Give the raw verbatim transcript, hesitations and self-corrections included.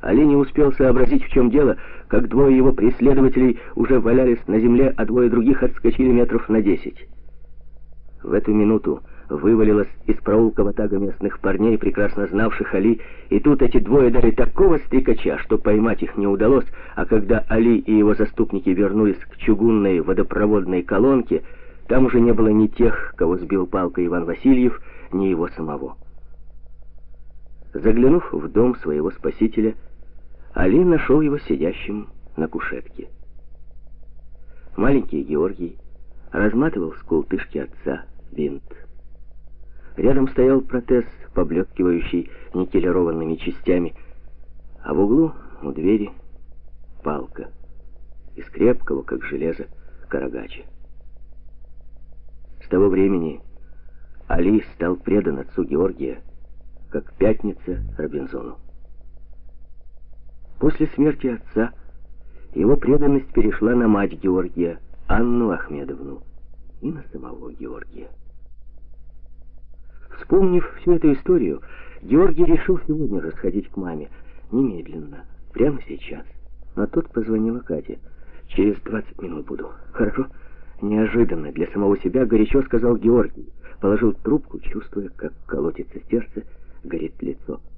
Али не успел сообразить, в чем дело, как двое его преследователей уже валялись на земле, а двое других отскочили метров на десять. В эту минуту вывалилась из проулка ватага местных парней, прекрасно знавших Али, и тут эти двое дали такого стрекача, что поймать их не удалось, а когда Али и его заступники вернулись к чугунной водопроводной колонке, там уже не было ни тех, кого сбил палкой Иван Васильев, ни его самого. Заглянув в дом своего спасителя, Али нашел его сидящим на кушетке. Маленький Георгий разматывал с култышки отца бинт. Рядом стоял протез, поблескивающий никелированными частями, а в углу у двери палка из крепкого, как железо, карагача. С того времени Али стал предан отцу Георгия, как пятница Робинзону. После смерти отца его преданность перешла на мать Георгия, Анну Ахмедовну, и на самого Георгия. Вспомнив всю эту историю, Георгий решил сегодня же сходить к маме, немедленно, прямо сейчас. Но тут позвонила Катя. «Через двадцать минут буду». «Хорошо». Неожиданно для самого себя горячо сказал Георгий. Положил трубку, чувствуя, как колотится сердце, горит лицо.